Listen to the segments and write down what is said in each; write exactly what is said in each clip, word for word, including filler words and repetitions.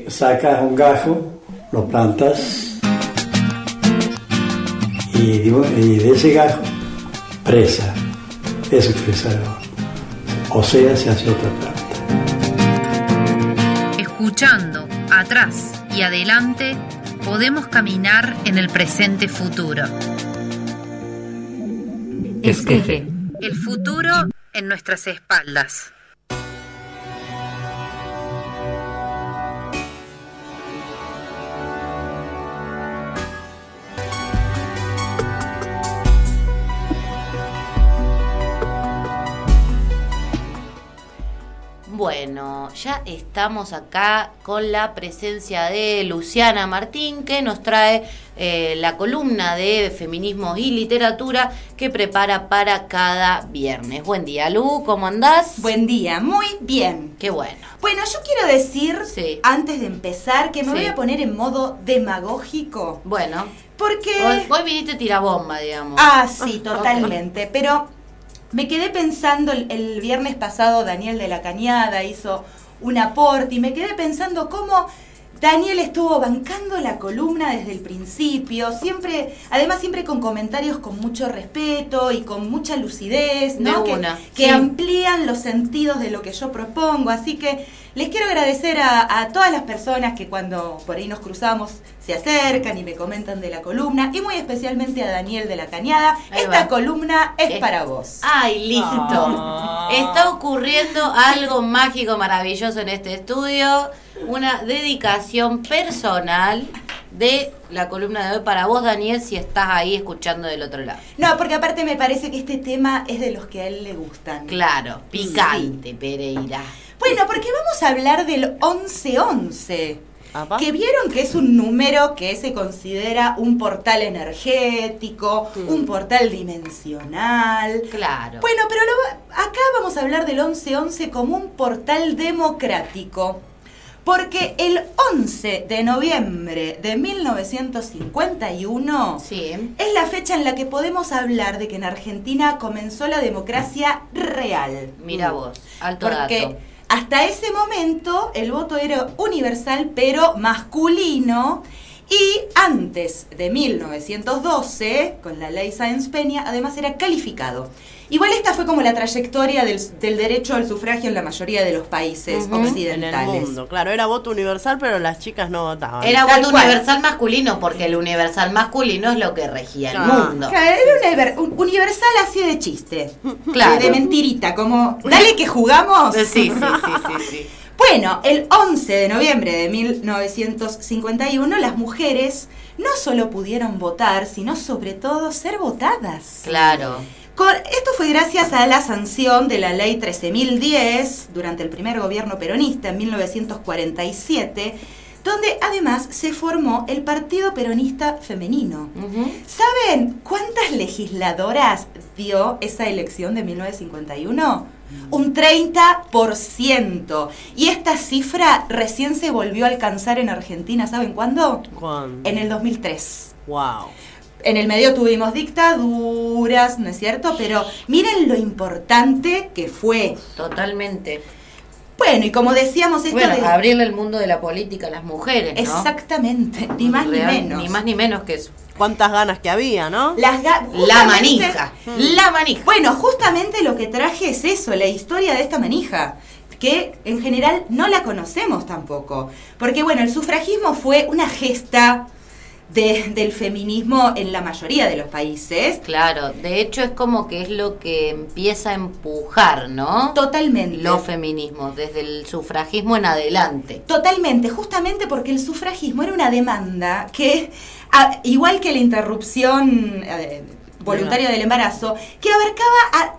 sacas un gajo, lo plantas y de, y de ese gajo, presa. Eso quiere saber. O sea, se hace otra planta. Escuchando atrás y adelante, podemos caminar en el presente futuro. Esqueje. El futuro en nuestras espaldas. Bueno, ya estamos acá con la presencia de Luciana Martín, que nos trae eh, la columna de feminismo y literatura que prepara para cada viernes. Buen día, Lu, ¿cómo andás? Buen día, muy bien. Qué bueno. Bueno, yo quiero decir, sí, antes de empezar, que me sí. voy a poner en modo demagógico. Bueno. Porque... Hoy, hoy viniste tirabomba, digamos. Ah, sí, totalmente, okay. Pero... Me quedé pensando, el, el viernes pasado Daniel de la Cañada hizo un aporte y me quedé pensando cómo Daniel estuvo bancando la columna desde el principio, siempre, además siempre con comentarios con mucho respeto y con mucha lucidez, ¿no? De una, que, que sí. amplían los sentidos de lo que yo propongo, así que les quiero agradecer a, a todas las personas que cuando por ahí nos cruzamos se acercan y me comentan de la columna, y muy especialmente a Daniel de la Cañada. Ahí Esta va. columna es, es para vos. ¡Ay, listo! Oh. Está ocurriendo algo mágico, maravilloso en este estudio, una dedicación personal de la columna de hoy para vos, Daniel, si estás ahí escuchando del otro lado. No, porque aparte me parece que este tema es de los que a él le gustan. Claro, picante, sí. Pereira. Bueno, porque vamos a hablar del once once, ¿Apa? Que vieron que es un número que se considera un portal energético, mm. un portal dimensional. Claro. Bueno, pero lo, acá vamos a hablar del once once como un portal democrático, porque el once de noviembre de mil novecientos cincuenta y uno sí. es la fecha en la que podemos hablar de que en Argentina comenzó la democracia real. Mira vos, alto porque dato. Hasta ese momento el voto era universal pero masculino, y antes de mil novecientos doce, con la ley Sáenz Peña, además era calificado. Igual esta fue como la trayectoria del, del derecho al sufragio en la mayoría de los países uh-huh. occidentales. En el mundo, claro, era voto universal, pero las chicas no votaban. Era Tal voto cual. universal masculino, porque el universal masculino es lo que regía claro. el mundo. Claro, era un, un universal así de chiste, claro. de, de mentirita, como, dale que jugamos. Sí, sí, sí, sí, sí. Bueno, el once de noviembre de mil novecientos cincuenta y uno las mujeres no solo pudieron votar, sino sobre todo ser votadas. Claro. Esto fue gracias a la sanción de la ley trece mil diez durante el primer gobierno peronista en mil novecientos cuarenta y siete, donde además se formó el Partido Peronista Femenino. Uh-huh. ¿Saben cuántas legisladoras dio esa elección de mil novecientos cincuenta y uno? Uh-huh. Un treinta por ciento. Y esta cifra recién se volvió a alcanzar en Argentina, ¿saben cuándo? ¿Cuándo? En el dos mil tres. ¡Wow! En el medio tuvimos dictaduras, ¿no es cierto? Pero miren lo importante que fue. Totalmente. Bueno, y como decíamos esto bueno, de... abrirle el mundo de la política a las mujeres, ¿no? Exactamente, ni más Real, ni menos. Ni más ni menos que eso. Cuántas ganas que había, ¿no? Las ga- la manija, hmm. la manija. Bueno, justamente lo que traje es eso, la historia de esta manija, que en general no la conocemos tampoco. Porque bueno, el sufragismo fue una gesta De, del feminismo en la mayoría de los países. Claro, de hecho es como que es lo que empieza a empujar, ¿no? Totalmente. Los feminismos, desde el sufragismo en adelante. Totalmente, justamente porque el sufragismo era una demanda que, a, igual que la interrupción eh, voluntaria del embarazo, que abarcaba a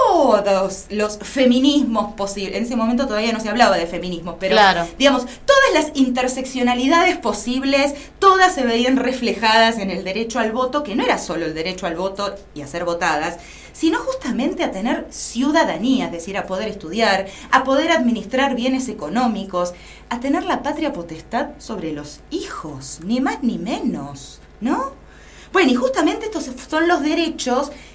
todos los feminismos posibles. En ese momento todavía no se hablaba de feminismos, pero claro. digamos, todas las interseccionalidades posibles, todas se veían reflejadas en el derecho al voto, que no era solo el derecho al voto y a ser votadas, sino justamente a tener ciudadanía, es decir, a poder estudiar, a poder administrar bienes económicos, a tener la patria potestad sobre los hijos, ni más ni menos, ¿no? Bueno, y justamente estos son los derechos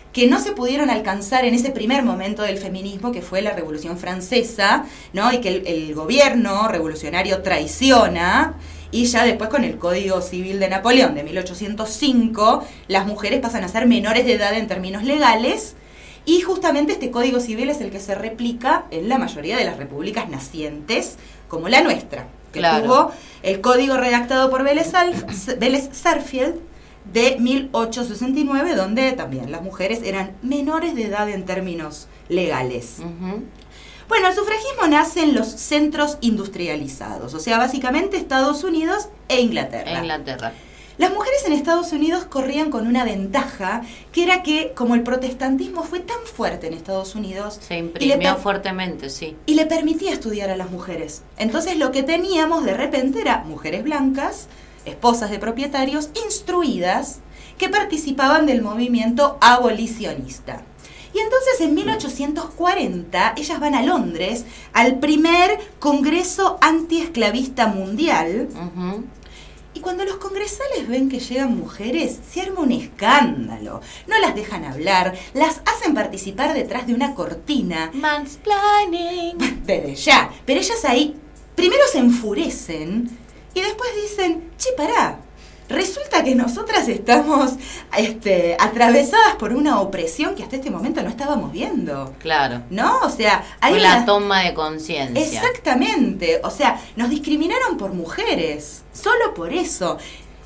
que no se pudieron alcanzar en ese primer momento del feminismo, que fue la Revolución Francesa, ¿no? Y que el, el gobierno revolucionario traiciona, y ya después con el Código Civil de Napoleón de mil ochocientos cinco, las mujeres pasan a ser menores de edad en términos legales, y justamente este Código Civil es el que se replica en la mayoría de las repúblicas nacientes, como la nuestra, que Claro. tuvo el código redactado por Vélez, Alf- Vélez Sarsfield de mil ochocientos sesenta y nueve, donde también las mujeres eran menores de edad en términos legales. Ujú. Bueno, el sufragismo nace en los centros industrializados, o sea, básicamente Estados Unidos e Inglaterra. En Inglaterra. Las mujeres en Estados Unidos corrían con una ventaja, que era que como el protestantismo fue tan fuerte en Estados Unidos, Se y le imprimió per- fuertemente, sí. y le permitía estudiar a las mujeres. Entonces lo que teníamos de repente era mujeres blancas, esposas de propietarios, instruidas, que participaban del movimiento abolicionista. Y entonces en mil ochocientos cuarenta ellas van a Londres al primer Congreso Antiesclavista Mundial, Ujú. y cuando los congresales ven que llegan mujeres, se arma un escándalo. No las dejan hablar, las hacen participar detrás de una cortina. Mansplaining. Desde ya. Pero ellas ahí primero se enfurecen y después dicen, che, pará, resulta que nosotras estamos este, atravesadas por una opresión que hasta este momento no estábamos viendo. Claro. ¿No? O sea, hay Fue una... la toma de conciencia. Exactamente. O sea, nos discriminaron por mujeres. Solo por eso.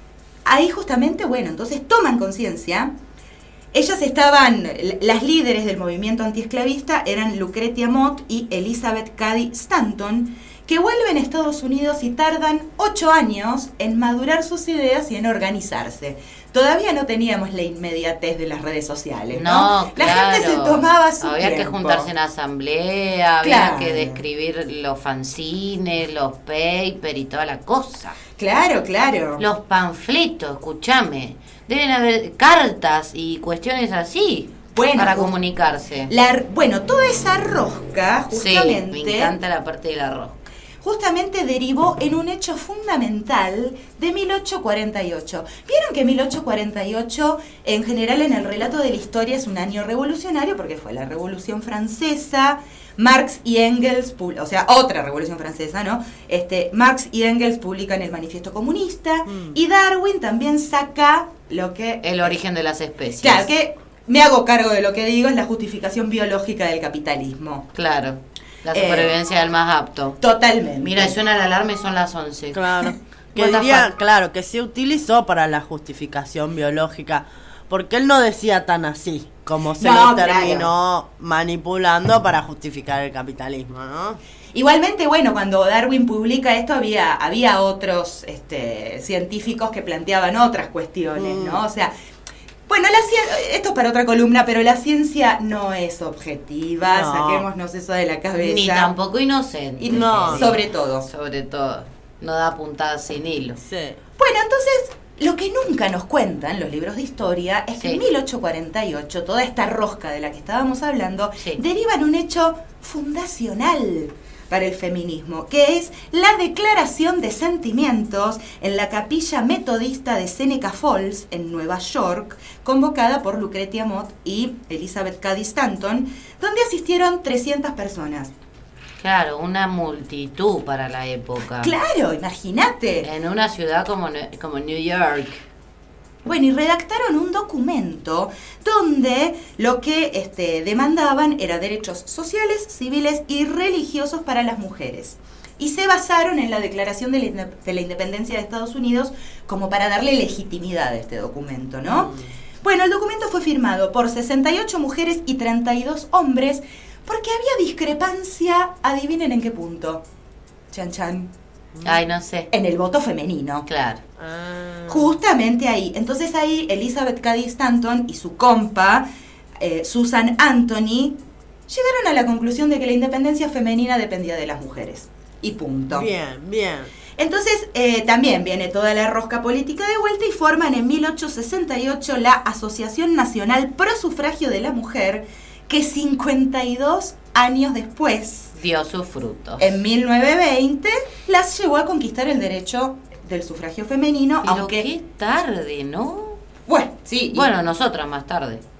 Ahí justamente, bueno, entonces toman conciencia. Ellas estaban, las líderes del movimiento antiesclavista eran Lucretia Mott y Elizabeth Cady Stanton, que vuelven a Estados Unidos y tardan ocho años en madurar sus ideas y en organizarse. Todavía no teníamos la inmediatez de las redes sociales, ¿no? No, La claro. gente se tomaba su Había que tiempo. juntarse en asamblea, había Claro. que describir los fanzines, los papers y toda la cosa. Claro, claro. Los panfletos, escúchame. Deben haber cartas y cuestiones así Bueno, para ju- comunicarse. La, bueno, toda esa rosca Sí, justamente, me encanta la parte de la rosca. justamente derivó en un hecho fundamental de mil ochocientos cuarenta y ocho. ¿Vieron que mil ochocientos cuarenta y ocho en general en el relato de la historia es un año revolucionario? Porque fue la Revolución Francesa, Marx y Engels, pu- o sea, otra Revolución Francesa, ¿no? Este, Marx y Engels publican el Manifiesto Comunista, Mm. y Darwin también saca lo que... El origen de las especies. Claro, que me hago cargo de lo que digo, es la justificación biológica del capitalismo. Claro. La Eh, supervivencia del más apto. Totalmente. Mira, suena la alarma y son las once. Claro. Que What the diría, fuck. claro, que se utilizó para la justificación biológica, porque él no decía tan así, como se No, lo claro. terminó manipulando para justificar el capitalismo, ¿no? Igualmente, bueno, cuando Darwin publica esto, había, había otros este, científicos que planteaban otras cuestiones, Mm. ¿no? O sea, bueno, la cien- esto es para otra columna, pero la ciencia no es objetiva, No. saquémonos eso de la cabeza. Ni tampoco inocente. Y No. sobre todo. Sobre todo. No da puntadas sin hilo. Sí. Bueno, entonces, lo que nunca nos cuentan los libros de historia es que Sí. en mil ochocientos cuarenta y ocho, toda esta rosca de la que estábamos hablando, Sí. deriva en un hecho fundacional para el feminismo, que es la declaración de sentimientos en la capilla metodista de Seneca Falls, en Nueva York, convocada por Lucretia Mott y Elizabeth Cady Stanton, donde asistieron trescientas personas. Claro, una multitud para la época. Claro, imagínate. En una ciudad como, Ne- como New York. Bueno, y redactaron un documento donde lo que este, demandaban era derechos sociales, civiles y religiosos para las mujeres. Y se basaron en la Declaración de la, Inde- de la Independencia de Estados Unidos como para darle legitimidad a este documento, ¿no? Bueno, el documento fue firmado por sesenta y ocho mujeres y treinta y dos hombres porque había discrepancia, adivinen en qué punto. Chan chan. Ay, no sé. En el voto femenino. Claro. Ah. Justamente ahí. Entonces ahí Elizabeth Cady Stanton y su compa, eh, Susan Anthony, llegaron a la conclusión de que la independencia femenina dependía de las mujeres. Y punto. Bien, bien. Entonces eh, también viene toda la rosca política de vuelta y forman en mil ochocientos sesenta y ocho la Asociación Nacional Pro Sufragio de la Mujer, que cincuenta y dos años después, Dio sus frutos. en mil novecientos veinte, las llevó a conquistar el derecho del sufragio femenino, Pero aunque... qué tarde, ¿no? Bueno, sí. y- Bueno, nosotras más tarde.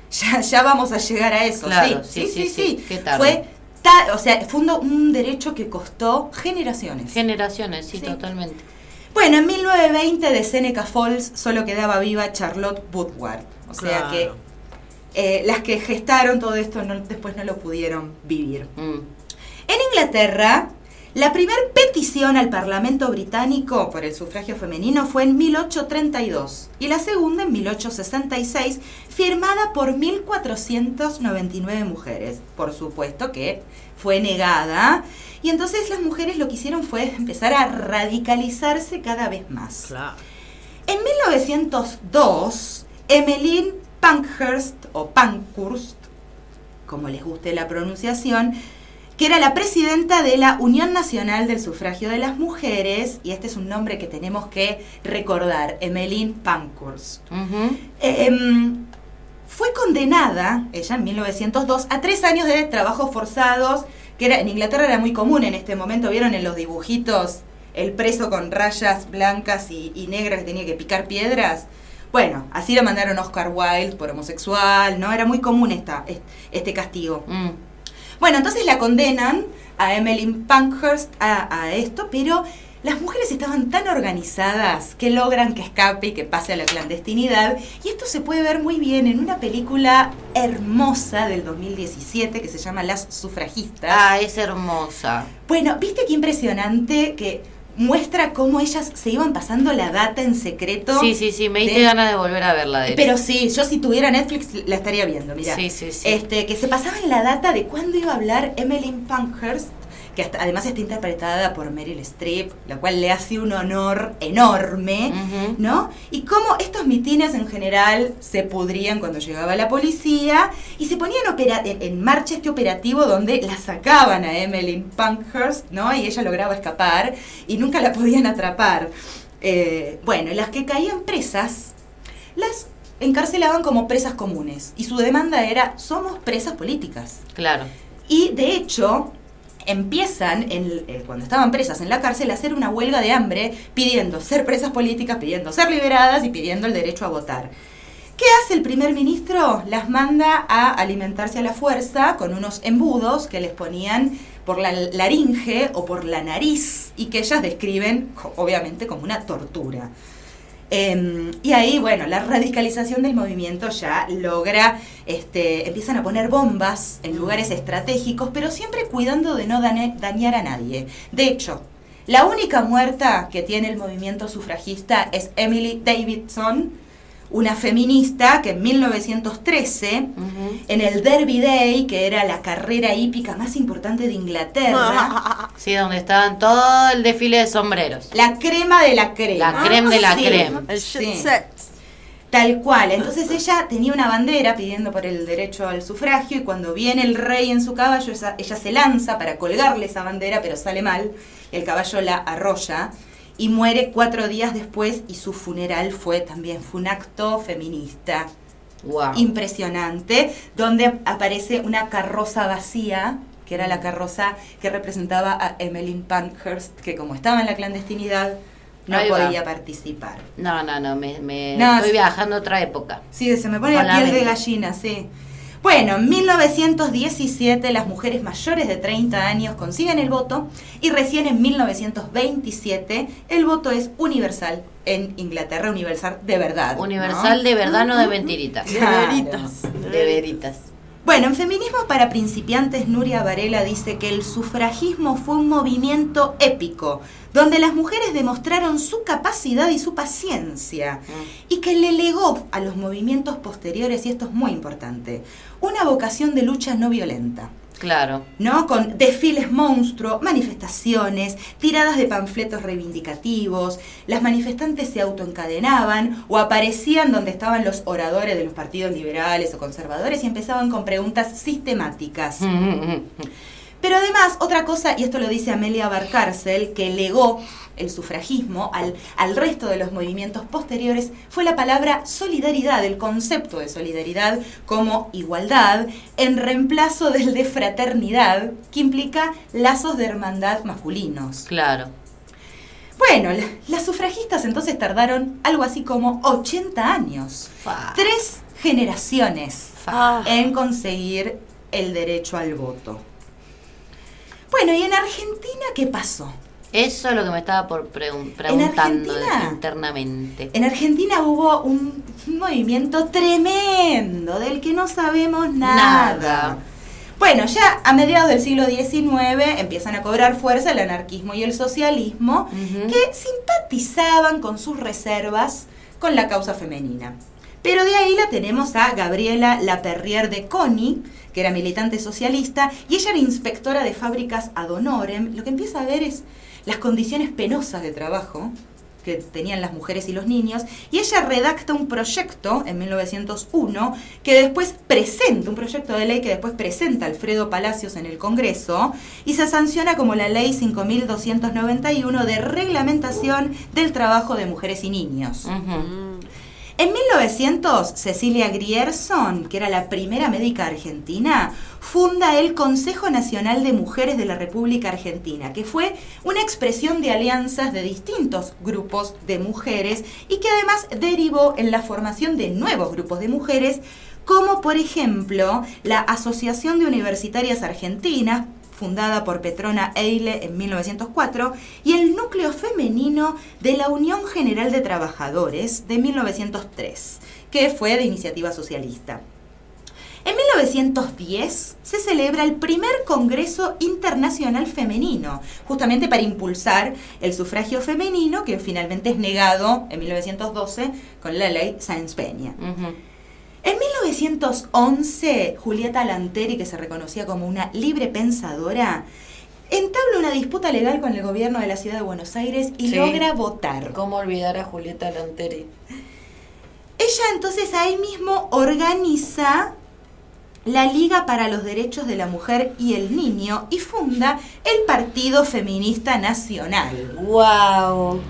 Ya, ya vamos a llegar a eso. Claro, sí, sí, sí, sí. sí, sí. Qué tarde. Fue, ta, o sea, fue un, un derecho que costó generaciones. Generaciones, sí, Sí. totalmente. Bueno, en mil novecientos veinte de Seneca Falls solo quedaba viva Charlotte Woodward. O sea Claro. que eh, las que gestaron todo esto no, después no lo pudieron vivir. Mm. En Inglaterra, la primera petición al Parlamento británico por el sufragio femenino fue en mil ochocientos treinta y dos y la segunda en mil ochocientos sesenta y seis, firmada por mil cuatrocientas noventa y nueve mujeres. Por supuesto que fue negada, y entonces las mujeres lo que hicieron fue empezar a radicalizarse cada vez más. Claro. En mil novecientos dos, Emmeline Pankhurst, o Pankhurst, como les guste la pronunciación, que era la presidenta de la Unión Nacional del Sufragio de las Mujeres, y este es un nombre que tenemos que recordar, Emmeline Pankhurst. Ujú. Eh, fue condenada, ella en mil novecientos dos, a tres años de trabajos forzados, que era, en Inglaterra era muy común en este momento. ¿Vieron en los dibujitos el preso con rayas blancas y, y negras que tenía que picar piedras? Bueno, así lo mandaron a Oscar Wilde por homosexual, ¿no? Era muy común esta, este castigo. Mm. Bueno, entonces la condenan a Emmeline Pankhurst a, a esto, pero las mujeres estaban tan organizadas que logran que escape y que pase a la clandestinidad. Y esto se puede ver muy bien en una película hermosa del dos mil diecisiete que se llama Las Sufragistas. Ah, es hermosa. Bueno, ¿viste qué impresionante que muestra cómo ellas se iban pasando la data en secreto? Sí, sí, sí, me diste de- ganas de volver a verla. De Pero sí, yo si tuviera Netflix la estaría viendo, mira. Sí, sí, sí. Este, que se pasaban la data de cuándo iba a hablar Emmeline Pankhurst, que hasta- además está interpretada por Meryl Streep, la cual le hace un honor enorme, Ujú. ¿no? Y cómo estos mitines en general se pudrían cuando llegaba la policía y se ponían opera- en, en marcha este operativo donde la sacaban a Emmeline Pankhurst, ¿no? Y ella lograba escapar y nunca la podían atrapar. Eh, bueno, las que caían presas, las encarcelaban como presas comunes y su demanda era: somos presas políticas. Claro. Y de hecho empiezan, en, eh, cuando estaban presas en la cárcel, a hacer una huelga de hambre pidiendo ser presas políticas, pidiendo ser liberadas y pidiendo el derecho a votar. ¿Qué hace el primer ministro? Las manda a alimentarse a la fuerza con unos embudos que les ponían por la laringe o por la nariz y que ellas describen, obviamente, como una tortura. Eh, y ahí, bueno, la radicalización del movimiento ya logra, este, empiezan a poner bombas en lugares estratégicos, pero siempre cuidando de no dane- dañar a nadie. De hecho, la única muerta que tiene el movimiento sufragista es Emily Davidson, una feminista que en mil novecientos trece, Ujú. en el Derby Day, que era la carrera hípica más importante de Inglaterra, Sí, donde estaban todo el desfile de sombreros. la crema de la crema. La creme de la Sí. creme. El Sí. shit set. Tal cual. Entonces ella tenía una bandera pidiendo por el derecho al sufragio y cuando viene el rey en su caballo, esa- ella se lanza para colgarle esa bandera, pero sale mal. El caballo la arrolla y muere cuatro días después y su funeral fue también fue un acto feminista Wow. impresionante, donde aparece una carroza vacía, que era la carroza que representaba a Emmeline Pankhurst, que como estaba en la clandestinidad, no Ahí va. podía participar. No, no, no, me, me No, estoy sí. viajando a otra época. Sí, se me pone Con la la piel de mente. gallina, sí. Bueno, en mil novecientos diecisiete las mujeres mayores de treinta años consiguen el voto y recién en mil novecientos veintisiete el voto es universal en Inglaterra, universal de verdad. ¿no? Universal de verdad, no de mentiritas. De Claro. veritas. De veritas. Bueno, en Feminismo para Principiantes, Nuria Varela dice que el sufragismo fue un movimiento épico, donde las mujeres demostraron su capacidad y su paciencia, y que le legó a los movimientos posteriores, y esto es muy importante, una vocación de lucha no violenta. Claro. ¿No? Con desfiles monstruo, manifestaciones, tiradas de panfletos reivindicativos, las manifestantes se autoencadenaban o aparecían donde estaban los oradores de los partidos liberales o conservadores y empezaban con preguntas sistemáticas. Pero además, otra cosa, y esto lo dice Amelia Barcárcel, que legó el sufragismo al, al resto de los movimientos posteriores, fue la palabra solidaridad, el concepto de solidaridad como igualdad, en reemplazo del de fraternidad, que implica lazos de hermandad masculinos. Claro. Bueno, la- las sufragistas entonces tardaron algo así como ochenta años. Fa. Tres generaciones Ah. en conseguir el derecho al voto. Bueno, ¿y en Argentina qué pasó? Eso es lo que me estaba por pregun- preguntando Argentina? internamente. En Argentina hubo un movimiento tremendo del que no sabemos nada. Nada. Bueno, ya a mediados del siglo diecinueve empiezan a cobrar fuerza el anarquismo y el socialismo, Ujú. que simpatizaban con sus reservas con la causa femenina. Pero de ahí la tenemos a Gabriela Laperrière de Coni, que era militante socialista, y ella era inspectora de fábricas ad honorem. Lo que empieza a ver es las condiciones penosas de trabajo que tenían las mujeres y los niños, y ella redacta un proyecto en mil novecientos uno que después presenta, un proyecto de ley que después presenta Alfredo Palacios en el Congreso y se sanciona como la ley cinco mil doscientos noventa y uno de reglamentación del trabajo de mujeres y niños. Ujú. En mil novecientos, Cecilia Grierson, que era la primera médica argentina, funda el Consejo Nacional de Mujeres de la República Argentina, que fue una expresión de alianzas de distintos grupos de mujeres y que además derivó en la formación de nuevos grupos de mujeres, como por ejemplo la Asociación de Universitarias Argentinas, fundada por Petrona Eile en mil novecientos cuatro, y el Núcleo Femenino de la Unión General de Trabajadores de mil novecientos tres, que fue de iniciativa socialista. En mil novecientos diez se celebra el primer Congreso Internacional Femenino, justamente para impulsar el sufragio femenino, que finalmente es negado en mil novecientos doce con la ley Sáenz-Peña. Ujú. En mil novecientos once, Julieta Lanteri, que se reconocía como una libre pensadora, entabla una disputa legal con el gobierno de la ciudad de Buenos Aires y Sí. logra votar. ¿Cómo olvidar a Julieta Lanteri? Ella entonces ahí mismo organiza la Liga para los Derechos de la Mujer y el Niño y funda el Partido Feminista Nacional. ¡Wow!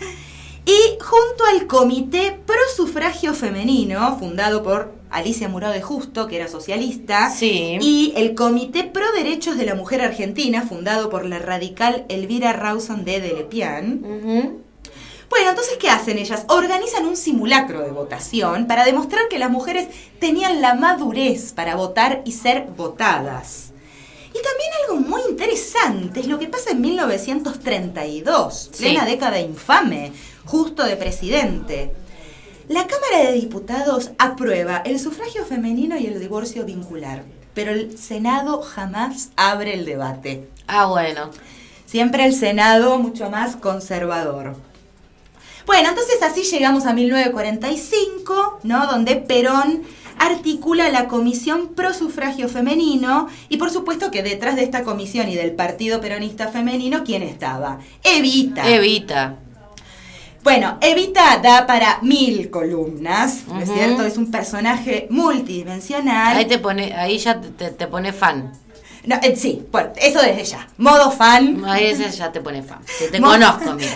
Y junto al Comité Pro Sufragio Femenino, fundado por Alicia Muró de Justo, que era socialista, Sí. y el Comité Pro Derechos de la Mujer Argentina, fundado por la radical Elvira Rawson de Delepian. Ujú. Bueno, entonces, ¿qué hacen ellas? Organizan un simulacro de votación para demostrar que las mujeres tenían la madurez para votar y ser votadas. Y también algo muy interesante es lo que pasa en mil novecientos treinta y dos, Sí. plena década infame, justo de presidente. La Cámara de Diputados aprueba el sufragio femenino y el divorcio vincular, pero el Senado jamás abre el debate. Ah, bueno. Siempre el Senado mucho más conservador. Bueno, entonces así llegamos a mil novecientos cuarenta y cinco, ¿no? Donde Perón articula la Comisión Pro Sufragio Femenino y por supuesto que detrás de esta comisión y del Partido Peronista Femenino, ¿quién estaba? Evita. Evita. Bueno, Evita da para mil columnas, ¿no es Ujú. cierto? Es un personaje multidimensional. Ahí te pone, ahí ya te, te pone fan. No, eh, sí, bueno, eso desde ya. Modo fan. Ahí ese ya te pone fan. Que te Mo- conozco, mira.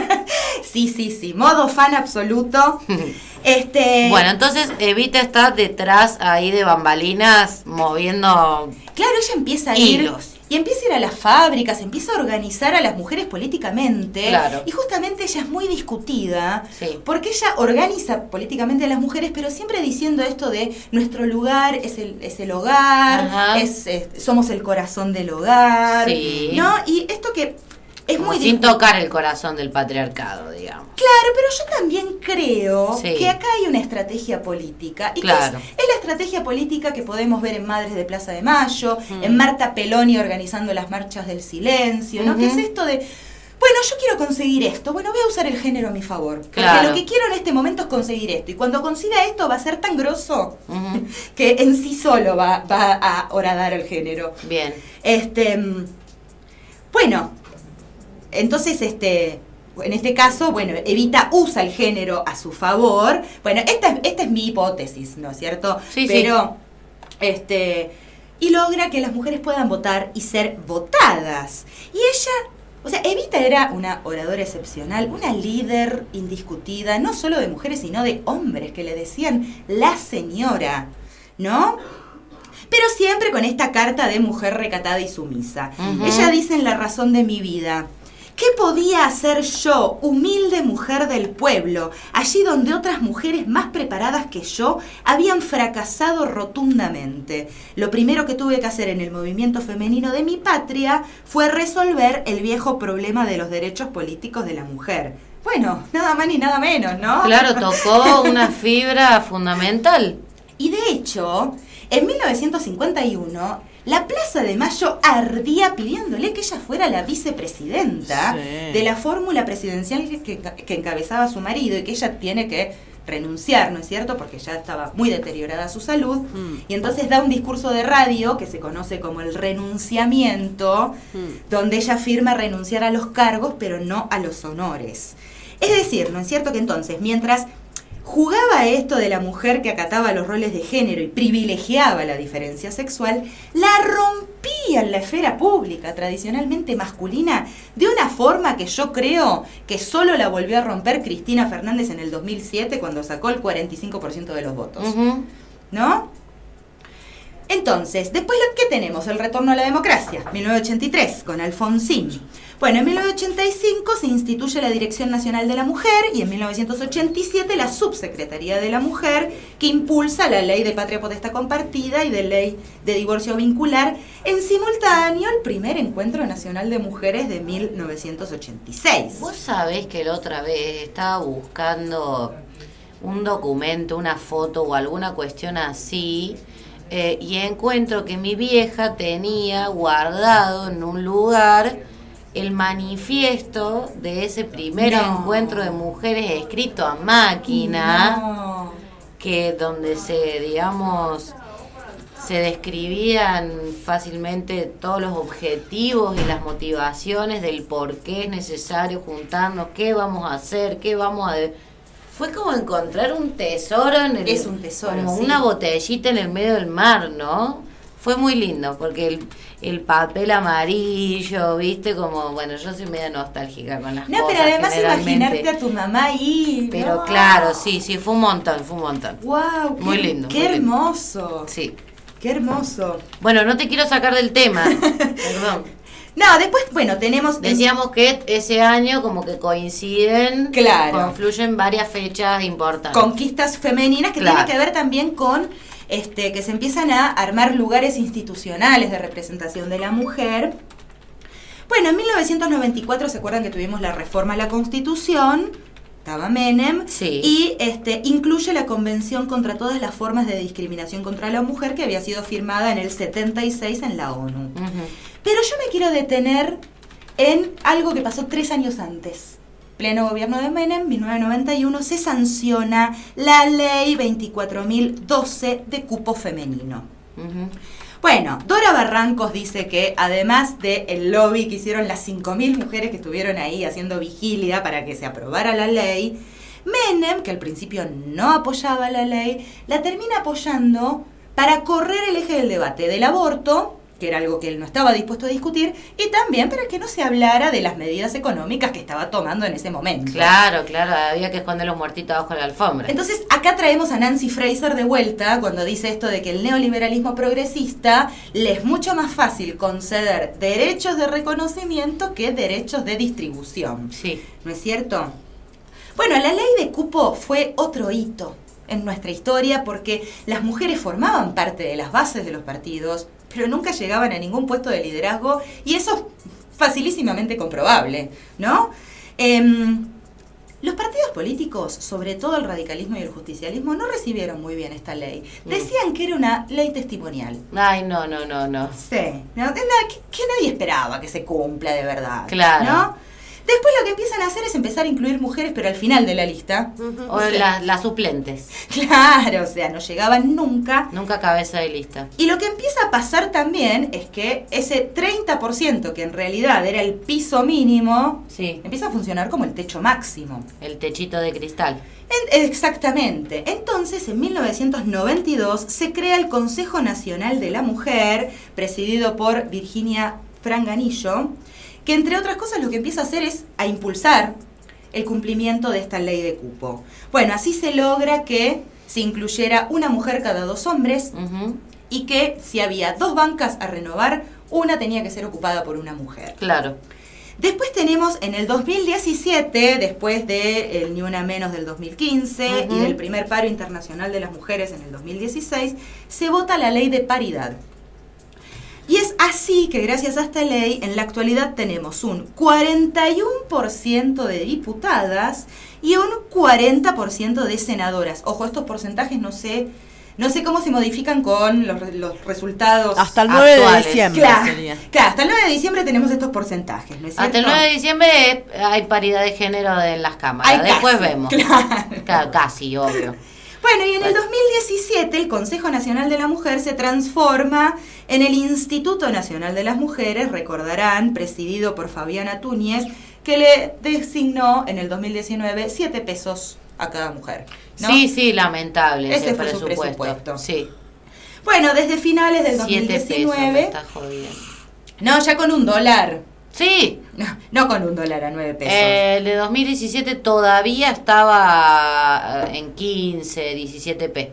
Sí, sí, sí, modo fan absoluto. Este, Bueno, entonces Evita está detrás ahí de bambalinas moviendo claro, ella empieza a ir hilos. y empieza a ir a las fábricas, empieza a organizar a las mujeres políticamente. Claro. Y justamente ella es muy discutida, Sí. porque ella organiza políticamente a las mujeres, pero siempre diciendo esto de nuestro lugar es el, es el hogar, Ajá. es, es- somos el corazón del hogar, Sí. ¿no? Y esto que es Como muy sin discu- tocar el corazón del patriarcado, digamos. Claro, pero yo también creo Sí. que acá hay una estrategia política. Y que Claro. es, es la estrategia política que podemos ver en Madres de Plaza de Mayo, Mm. en Marta Peloni organizando las marchas del silencio, ¿no? Ujú. Que es esto de, bueno, yo quiero conseguir esto, bueno, voy a usar el género a mi favor. Porque Claro. lo que quiero en este momento es conseguir esto. Y cuando consiga esto va a ser tan grosso Ujú. que en sí solo va, va a horadar el género. Bien. Este, mm, bueno, entonces, este, en este caso, bueno, Evita usa el género a su favor. Bueno, esta es, esta es mi hipótesis, ¿no es cierto? Sí, Pero, este, y logra que las mujeres puedan votar y ser votadas. Y ella, o sea, Evita era una oradora excepcional, una líder indiscutida, no solo de mujeres, sino de hombres que le decían la señora, ¿no? Pero siempre con esta carta de mujer recatada y sumisa. Ujú. Ella dice en La razón de mi vida: ¿Qué podía hacer yo, humilde mujer del pueblo, allí donde otras mujeres más preparadas que yo habían fracasado rotundamente? Lo primero que tuve que hacer en el movimiento femenino de mi patria fue resolver el viejo problema de los derechos políticos de la mujer. Bueno, nada más ni nada menos, ¿no? Claro, tocó una fibra fundamental. Y de hecho, en mil novecientos cincuenta y uno, la Plaza de Mayo ardía pidiéndole que ella fuera la vicepresidenta sí. de la fórmula presidencial que, que encabezaba su marido y que ella tiene que renunciar, ¿no es cierto? Porque ya estaba muy deteriorada su salud. Mm. Y entonces da un discurso de radio que se conoce como el renunciamiento, mm. donde ella afirma renunciar a los cargos, pero no a los honores. Es decir, ¿no es cierto? Que entonces, mientras jugaba esto de la mujer que acataba los roles de género y privilegiaba la diferencia sexual, la rompía en la esfera pública tradicionalmente masculina de una forma que yo creo que solo la volvió a romper Cristina Fernández en el dos mil siete cuando sacó el cuarenta y cinco por ciento de los votos. Uh-huh. ¿No? Entonces, después lo que tenemos, el retorno a la democracia, mil novecientos ochenta y tres, con Alfonsín. Bueno, en mil novecientos ochenta y cinco se instituye la Dirección Nacional de la Mujer y en mil novecientos ochenta y siete la Subsecretaría de la Mujer, que impulsa la Ley de Patria Potestad Compartida y de Ley de Divorcio Vincular, en simultáneo al primer Encuentro Nacional de Mujeres de mil novecientos ochenta y seis. Vos sabés que la otra vez estaba buscando un documento, una foto o alguna cuestión así, eh, y encuentro que mi vieja tenía guardado en un lugar el manifiesto de ese primer no. encuentro de mujeres escrito a máquina, no. que donde se, digamos, se describían fácilmente todos los objetivos y las motivaciones del por qué es necesario juntarnos, qué vamos a hacer, qué vamos a... De... Fue como encontrar un tesoro en el... Es un tesoro, como sí. una botellita en el medio del mar, ¿no? Fue muy lindo, porque el, el papel amarillo, viste, como, bueno, yo soy media nostálgica con las no, cosas. No, pero además imaginarte a tu mamá ahí. Pero no. claro, sí, sí, fue un montón, fue un montón. Wow, muy qué, lindo. Qué muy hermoso. Lindo. Sí. Qué hermoso. Bueno, no te quiero sacar del tema, perdón. No, después, bueno, tenemos... Decíamos que ese año como que coinciden, claro. confluyen varias fechas importantes. Conquistas femeninas que claro. tienen que ver también con este que se empiezan a armar lugares institucionales de representación de la mujer. Bueno, en mil novecientos noventa y cuatro, ¿se acuerdan que tuvimos la reforma a la Constitución? Estaba Menem. Sí. Y este incluye la Convención contra todas las formas de discriminación contra la mujer que había sido firmada en el setenta y seis en la ONU. Uh-huh. Pero yo me quiero detener en algo que pasó tres años antes. Pleno gobierno de Menem, mil novecientos noventa y uno, se sanciona la ley veinticuatro mil doce de cupo femenino. Uh-huh. Bueno, Dora Barrancos dice que además del lobby que hicieron las cinco mil mujeres que estuvieron ahí haciendo vigilia para que se aprobara la ley, Menem, que al principio no apoyaba la ley, la termina apoyando para correr el eje del debate del aborto, que era algo que él no estaba dispuesto a discutir, y también para que no se hablara de las medidas económicas que estaba tomando en ese momento. Claro, claro, había que esconder los muertitos abajo de la alfombra. Entonces, acá traemos a Nancy Fraser de vuelta, cuando dice esto de que el neoliberalismo progresista le es mucho más fácil conceder derechos de reconocimiento que derechos de distribución. Sí. ¿No es cierto? Bueno, la ley de cupo fue otro hito en nuestra historia porque las mujeres formaban parte de las bases de los partidos, pero nunca llegaban a ningún puesto de liderazgo, y eso es facilísimamente comprobable, ¿no? Eh, los partidos políticos, sobre todo el radicalismo y el justicialismo, no recibieron muy bien esta ley. Decían que era una ley testimonial. Ay, no, no, no, no. Sí, ¿no? Que, que nadie esperaba que se cumpla de verdad. Claro. ¿No? Después lo que empiezan a hacer es empezar a incluir mujeres, pero al final de la lista. Uh-huh. O las la suplentes. Claro, o sea, no llegaban nunca. Nunca cabeza de lista. Y lo que empieza a pasar también es que ese treinta por ciento, que en realidad era el piso mínimo, sí, empieza a funcionar como el techo máximo. El techito de cristal. En, exactamente. Entonces, en mil novecientos noventa y dos, se crea el Consejo Nacional de la Mujer, presidido por Virginia Franganillo, que entre otras cosas lo que empieza a hacer es a impulsar el cumplimiento de esta ley de cupo. Bueno, así se logra que se incluyera una mujer cada dos hombres, uh-huh, y que si había dos bancas a renovar, una tenía que ser ocupada por una mujer. Claro. Después tenemos en el dos mil diecisiete, después de el Ni Una Menos del dos mil quince uh-huh. y del primer paro internacional de las mujeres en el dos mil dieciséis, se vota la ley de paridad. Y es así que gracias a esta ley, en la actualidad tenemos un cuarenta y uno por ciento de diputadas y un cuarenta por ciento de senadoras. Ojo, estos porcentajes no sé, no sé cómo se modifican con los, los resultados hasta el nueve actuales. de diciembre claro, sería. Claro, hasta el nueve de diciembre tenemos estos porcentajes, ¿no es cierto? Hasta el nueve de diciembre hay paridad de género en las cámaras. Hay Después casi, vemos. Claro. Claro, casi, obvio. Bueno, y en el dos mil diecisiete el Consejo Nacional de la Mujer se transforma en el Instituto Nacional de las Mujeres, recordarán, presidido por Fabiana Túñez, que le designó en el dos mil diecinueve siete pesos a cada mujer, ¿no? Sí, sí, lamentable ese, ese fue presupuesto. su presupuesto. Sí. Bueno, desde finales del dos mil diecinueve... Pesos, está jodiendo. No, ya con un dólar. Sí. No, no con un dólar a nueve pesos. Eh, el de dos mil diecisiete todavía estaba en quince, diecisiete pe.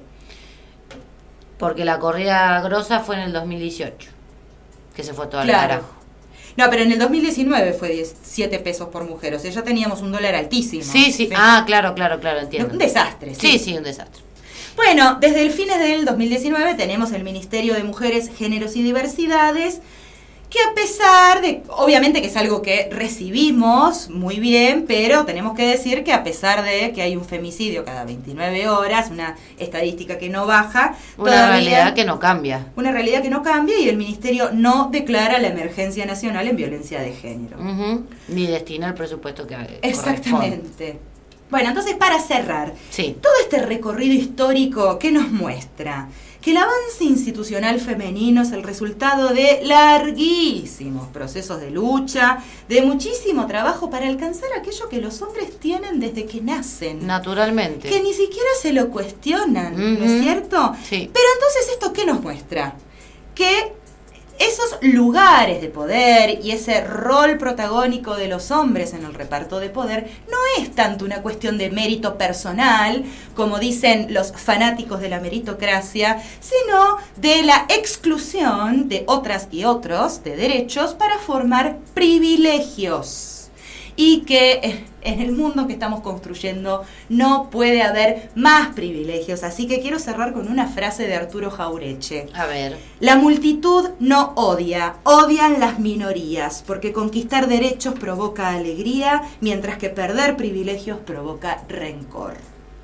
Porque la corrida grosa fue en el dos mil dieciocho. Que se fue todo claro. al carajo. No, pero en el dos mil diecinueve fue diecisiete pesos por mujer. O sea, ya teníamos un dólar altísimo. Sí, sí. sí. Ah, claro, claro, claro, entiendo. Un desastre. Sí, sí, sí un desastre. Bueno, desde el fines del dos mil diecinueve tenemos el Ministerio de Mujeres, Géneros y Diversidades, que a pesar de, obviamente que es algo que recibimos muy bien, pero tenemos que decir que a pesar de que hay un femicidio cada veintinueve horas, una estadística que no baja, una todavía, realidad que no cambia. Una realidad que no cambia y el Ministerio no declara la emergencia nacional en violencia de género. Uh-huh. Ni destina el presupuesto que Exactamente. Corresponde. Bueno, entonces para cerrar, sí. todo este recorrido histórico, ¿qué nos muestra? Que el avance institucional femenino es el resultado de larguísimos procesos de lucha, de muchísimo trabajo para alcanzar aquello que los hombres tienen desde que nacen. Naturalmente. Que ni siquiera se lo cuestionan, uh-huh. ¿no es cierto? Sí. Pero entonces, ¿esto qué nos muestra? Que esos lugares de poder y ese rol protagónico de los hombres en el reparto de poder no es tanto una cuestión de mérito personal, como dicen los fanáticos de la meritocracia, sino de la exclusión de otras y otros de derechos para formar privilegios. Y que en el mundo que estamos construyendo no puede haber más privilegios. Así que quiero cerrar con una frase de Arturo Jauretche. A ver. La multitud no odia, odian las minorías, porque conquistar derechos provoca alegría, mientras que perder privilegios provoca rencor.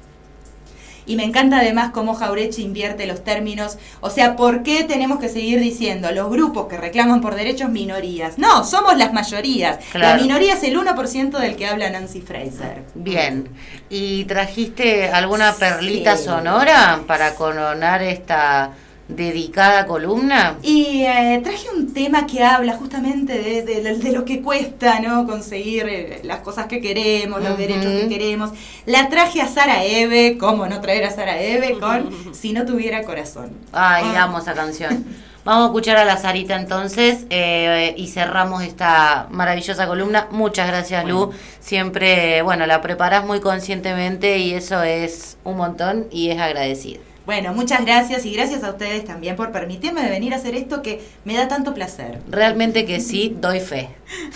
Y me encanta además cómo Jauretche invierte los términos. O sea, ¿por qué tenemos que seguir diciendo los grupos que reclaman por derechos minorías? No, somos las mayorías. Claro. La minoría es el uno por ciento del que habla Nancy Fraser. Bien. ¿Y trajiste alguna perlita sí. sonora para coronar esta dedicada columna? Y eh, traje un tema que habla justamente de, de, de lo que cuesta, ¿no? Conseguir eh, las cosas que queremos, los uh-huh. derechos que queremos. La traje a Sara Eve, ¿cómo no traer a Sara Eve? Con Si no tuviera corazón. Ay, ah. amo esa canción. Vamos a escuchar a la Sarita entonces eh, y cerramos esta maravillosa columna. Muchas gracias, bueno. Lu. Siempre, bueno, la preparás muy conscientemente y eso es un montón y es agradecido. Bueno, muchas gracias y gracias a ustedes también por permitirme venir a hacer esto que me da tanto placer. Realmente que sí, doy fe.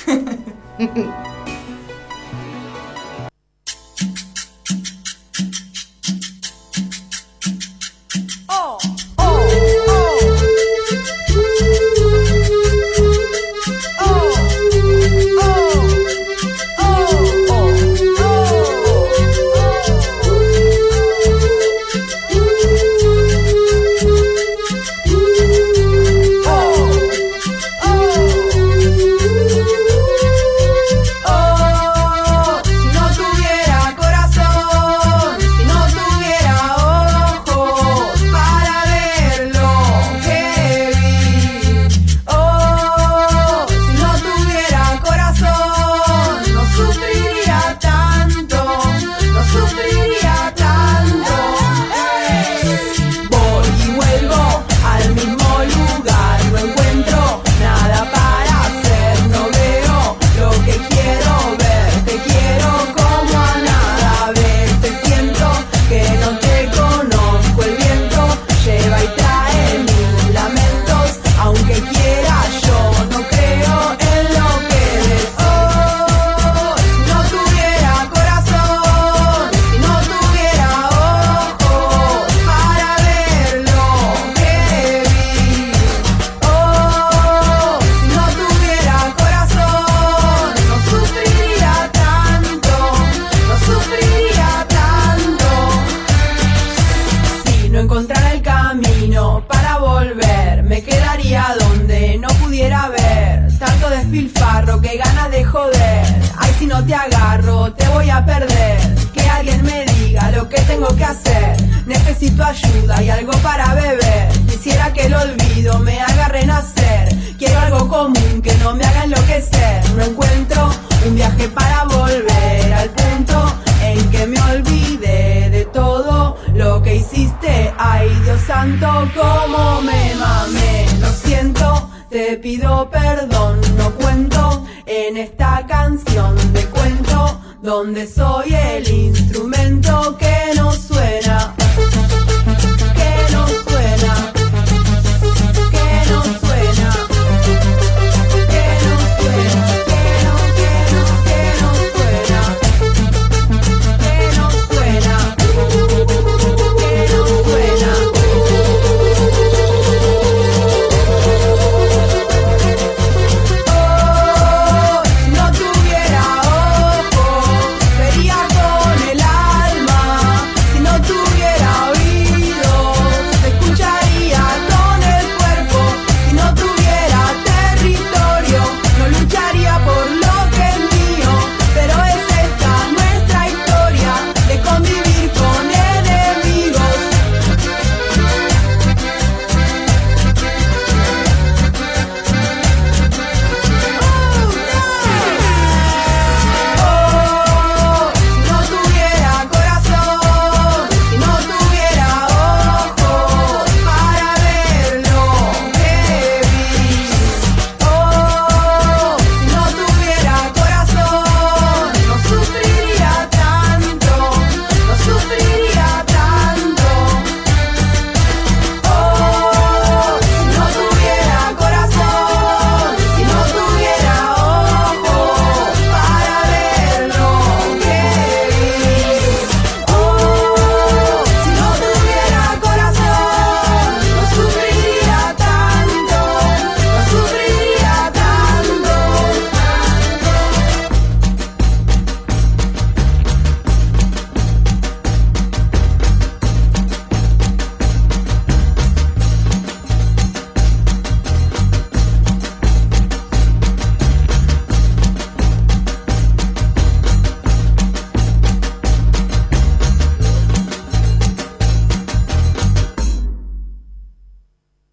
oh, oh, oh. Oh despilfarro, qué ganas de joder. Ay, si no te agarro, te voy a perder. Que alguien me diga lo que tengo que hacer. Necesito ayuda y algo para beber. Quisiera que el olvido me haga renacer. Quiero algo común que no me haga enloquecer. No encuentro un viaje para volver al punto en que me olvide de todo lo que hiciste. Ay, Dios santo, cómo me mamé. Lo siento, te pido perdón.